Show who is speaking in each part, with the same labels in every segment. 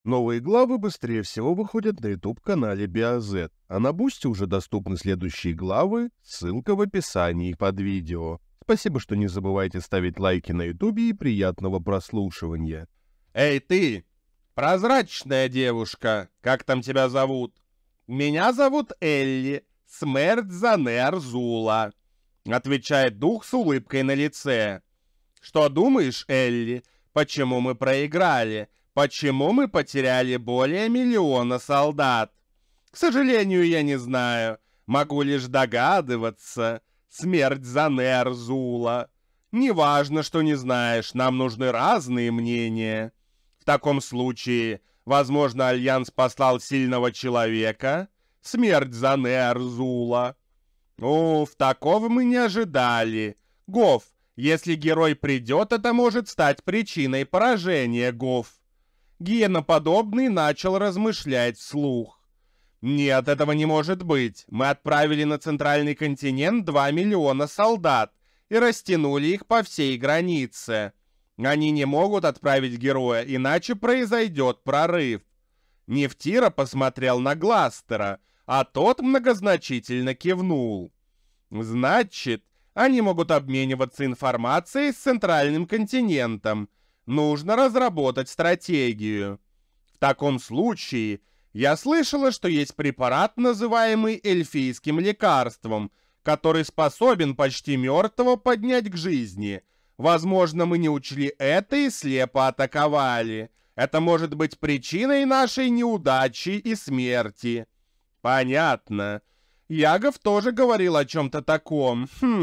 Speaker 1: Новые главы быстрее всего выходят на YouTube-канале BioZ, а на Бусти уже доступны следующие главы, ссылка в описании под видео. Спасибо, что не забывайте ставить лайки на YouTube и приятного прослушивания.
Speaker 2: Эй ты, прозрачная девушка, как там тебя зовут? Меня зовут Элли, смерть Занер Зула, отвечает дух с улыбкой на лице. Что думаешь, Элли, почему мы проиграли? Почему мы потеряли более 1 миллиона солдат? К сожалению, я не знаю. Могу лишь догадываться. Смерть Занер Зула. Неважно, что не знаешь, нам нужны разные мнения. В таком случае, возможно, Альянс послал сильного человека? Смерть Занер Зула. Уф, такого мы не ожидали. Гоф, если герой придет, это может стать причиной поражения, Гоф. Гиеноподобный начал размышлять вслух. Нет, этого не может быть. Мы отправили на центральный континент 2 миллиона солдат и растянули их по всей границе. Они не могут отправить героя, иначе произойдет прорыв. Нефтира посмотрел на Гластера, а тот многозначительно кивнул. Значит, они могут обмениваться информацией с центральным континентом. Нужно разработать стратегию. В таком случае, я слышала, что есть препарат, называемый эльфийским лекарством, который способен почти мертвого поднять к жизни. Возможно, мы не учли это и слепо атаковали. Это может быть причиной нашей неудачи и смерти. Понятно. Ягов тоже говорил о чем-то таком.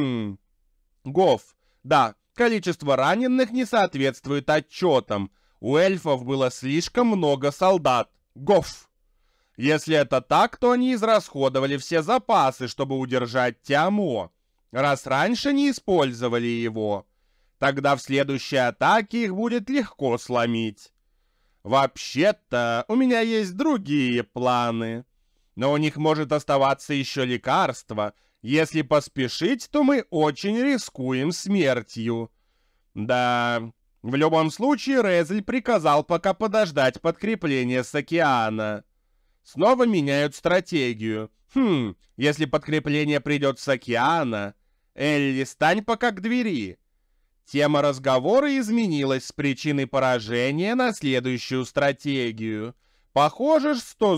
Speaker 2: Гоф, да. Количество раненых не соответствует отчетам. У эльфов было слишком много солдат. Гоф! Если это так, то они израсходовали все запасы, чтобы удержать Тиамо, раз раньше не использовали его. Тогда в следующей атаке их будет легко сломить. Вообще-то, у меня есть другие планы. Но у них может оставаться еще лекарство. Если поспешить, то мы очень рискуем смертью. Да, в любом случае Резель приказал пока подождать подкрепление с океана. Снова меняют стратегию. Если подкрепление придет с океана... Элли, стань пока к двери. Тема разговора изменилась с причиной поражения на следующую стратегию. Похоже,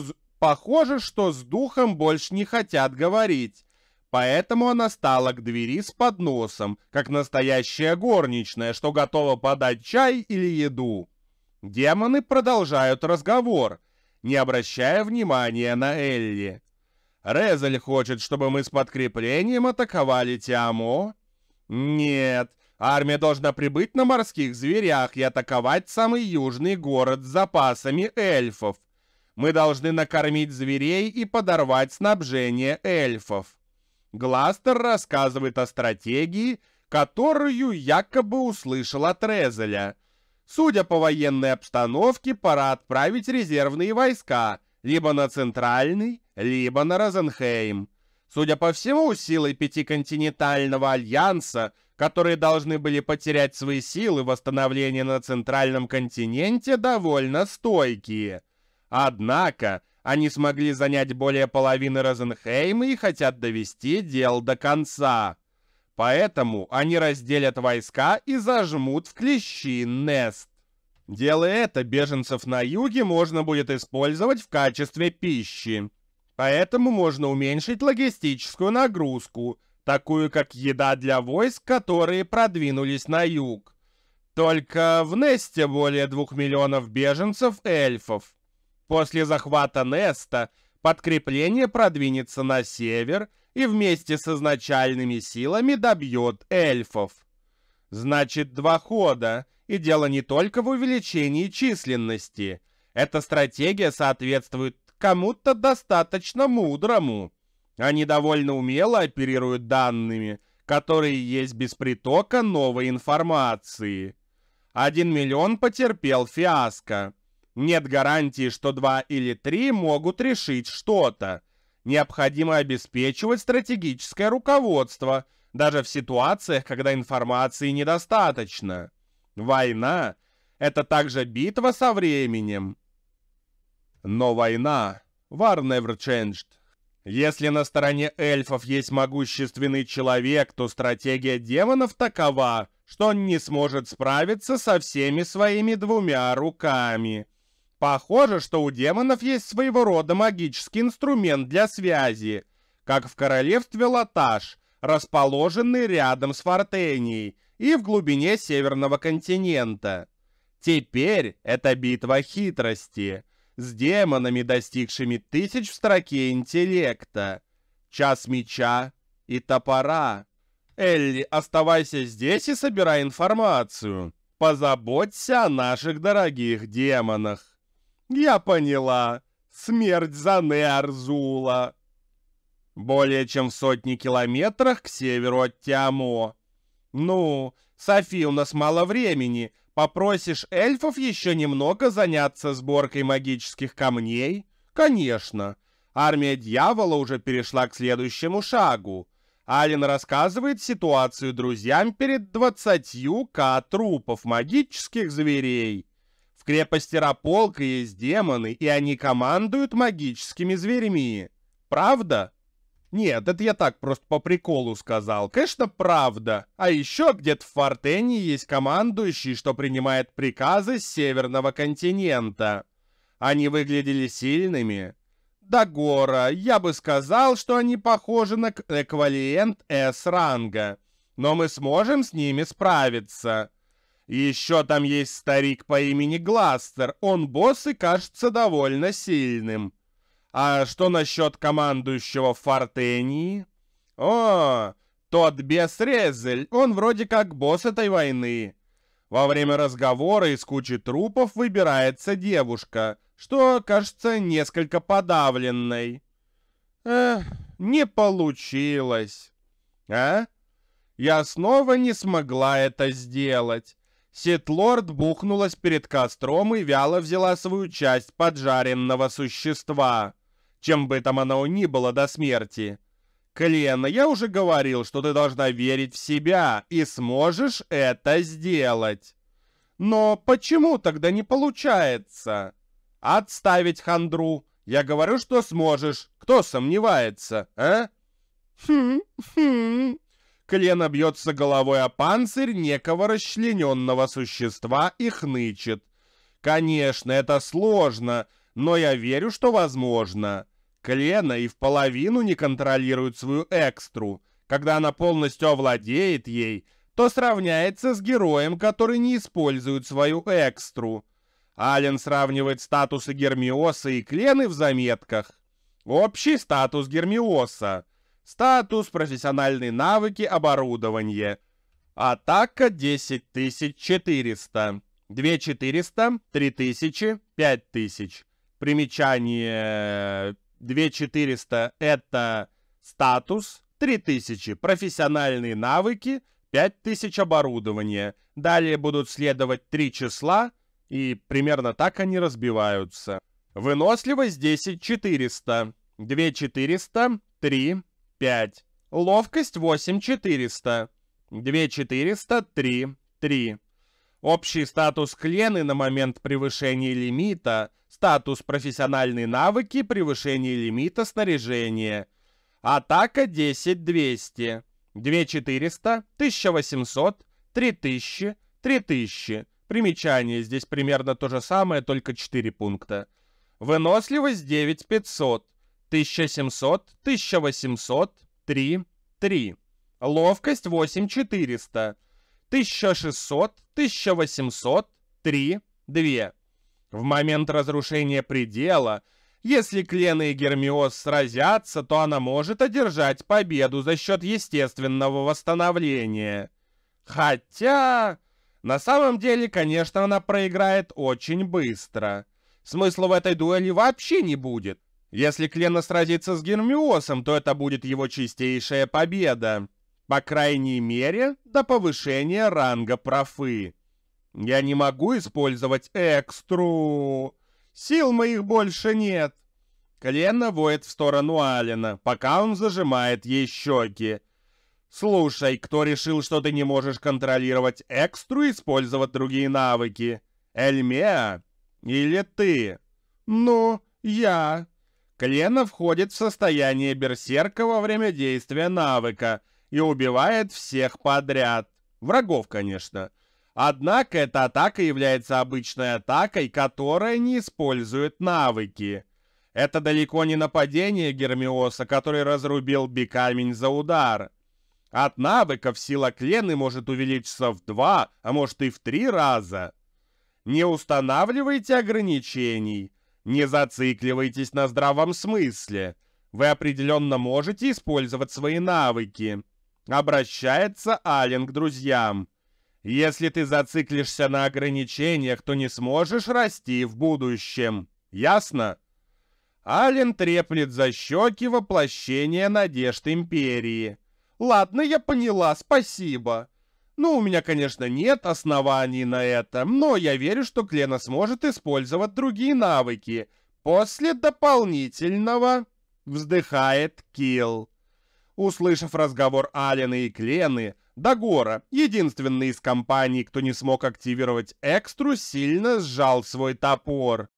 Speaker 2: что с духом больше не хотят говорить. Поэтому она стала к двери с подносом, как настоящая горничная, что готова подать чай или еду. Демоны продолжают разговор, не обращая внимания на Элли. Резель хочет, чтобы мы с подкреплением атаковали Тиамо? Нет, армия должна прибыть на морских зверях и атаковать самый южный город с запасами эльфов. Мы должны накормить зверей и подорвать снабжение эльфов. Гластер рассказывает о стратегии, которую якобы услышал от Резеля. Судя по военной обстановке, пора отправить резервные войска либо на Центральный, либо на Розенхейм. Судя по всему, силы Пятиконтинентального Альянса, которые должны были потерять свои силы восстановления на Центральном континенте, довольно стойкие. Однако они смогли занять более половины Розенхейма и хотят довести дело до конца. Поэтому они разделят войска и зажмут в клещи Нест. Делая это, беженцев на юге можно будет использовать в качестве пищи. Поэтому можно уменьшить логистическую нагрузку, такую как еда для войск, которые продвинулись на юг. Только в Несте более 2 миллионов беженцев-эльфов. После захвата Неста подкрепление продвинется на север и вместе с изначальными силами добьет эльфов. Значит, 2 хода, и дело не только в увеличении численности. Эта стратегия соответствует кому-то достаточно мудрому. Они довольно умело оперируют данными, которые есть без притока новой информации. 1 миллион потерпел фиаско. Нет гарантии, что 2 или 3 могут решить что-то. Необходимо обеспечивать стратегическое руководство, даже в ситуациях, когда информации недостаточно. Война — это также битва со временем. Но война, war never changed. Если на стороне эльфов есть могущественный человек, то стратегия демонов такова, что он не сможет справиться со всеми своими двумя руками. Похоже, что у демонов есть своего рода магический инструмент для связи, как в королевстве Латаш, расположенный рядом с Фортенией и в глубине Северного континента. Теперь это битва хитрости с демонами, достигшими 1000 в строке интеллекта. Час меча и топора. Элли, оставайся здесь и собирай информацию. Позаботься о наших дорогих демонах. Я поняла. Смерть за Нерзула. Более чем в 100 километрах к северу от Тиамо. Ну, Софи, у нас мало времени. Попросишь эльфов еще немного заняться сборкой магических камней? Конечно. Армия дьявола уже перешла к следующему шагу. Ален рассказывает ситуацию друзьям перед 20к трупов магических зверей. В крепости Раполка есть демоны, и они командуют магическими зверьми. Правда? Нет, это я так просто по приколу сказал. Конечно, правда. А еще где-то в Фортении есть командующий, что принимает приказы с Северного континента. Они выглядели сильными. Дагора, я бы сказал, что они похожи на эквивалент С-ранга. Но мы сможем с ними справиться. Еще там есть старик по имени Гластер. Он босс и кажется довольно сильным. А что насчет командующего в Фортении? О, тот бес Резель, он вроде как босс этой войны. Во время разговора из кучи трупов выбирается девушка, что кажется несколько подавленной. Не получилось. А? Я снова не смогла это сделать. Ситлорд бухнулась перед костром и вяло взяла свою часть поджаренного существа. Чем бы там оно ни было до смерти. Клена, я уже говорил, что ты должна верить в себя и сможешь это сделать. Но почему тогда не получается? Отставить хандру. Я говорю, что сможешь. Кто сомневается, а? Клена бьется головой о панцирь некого расчлененного существа и хнычет. Конечно, это сложно, но я верю, что возможно. Клена и в половину не контролирует свою экстру. Когда она полностью овладеет ей, то сравняется с героем, который не использует свою экстру. Ален сравнивает статусы Гермиоса и Клены в заметках. Общий статус Гермиоса. Статус, профессиональные навыки, оборудование. Атака 10400. 2400, 3000, 5000. Примечание: 2400 это статус, 3000 профессиональные навыки, 5000 оборудование. Далее будут следовать 3 числа, и примерно так они разбиваются. Выносливость 10400, 2400, 3, 5. Ловкость 8400, 2400, 3, 3. Общий статус Клены на момент превышения лимита. Статус профессиональные навыки, превышение лимита снаряжения. Атака 10200. 2400, 1800, 3000, 3000. Примечание, здесь примерно то же самое, только 4 пункта. Выносливость 9500. 1700, 1800, 3, 3. Ловкость 8400. 1600, 1800, 3, 2. В момент разрушения предела, если Клена и Гермиос сразятся, то она может одержать победу за счет естественного восстановления. Хотя, на самом деле, конечно, она проиграет очень быстро. Смысла в этой дуэли вообще не будет. Если Клена сразится с Гермиосом, то это будет его чистейшая победа. По крайней мере, до повышения ранга профы. Я не могу использовать экстру. Сил моих больше нет. Клена воет в сторону Алена, пока он зажимает ей щеки. Слушай, кто решил, что ты не можешь контролировать экстру и использовать другие навыки? Эльмеа? Или ты? Ну, Я. Клена входит в состояние берсерка во время действия навыка и убивает всех подряд. Врагов, конечно. Однако эта атака является обычной атакой, которая не использует навыки. Это далеко не нападение Гермиоса, который разрубил Бикамень за удар. От навыков сила Клены может увеличиться в 2, а может и в 3 раза. Не устанавливайте ограничений, не зацикливайтесь на здравом смысле. Вы определенно можете использовать свои навыки. Обращается Ален к друзьям. Если ты зациклишься на ограничениях, то не сможешь расти в будущем. Ясно? Ален треплет за щеки воплощение надежд Империи. Ладно, я поняла, спасибо. Ну, у меня, конечно, нет оснований на это, но я верю, что Клена сможет использовать другие навыки. После дополнительного... Вздыхает Килл. Услышав разговор Алена и Клены, Дагора, единственный из компаний, кто не смог активировать экстру, сильно сжал свой топор.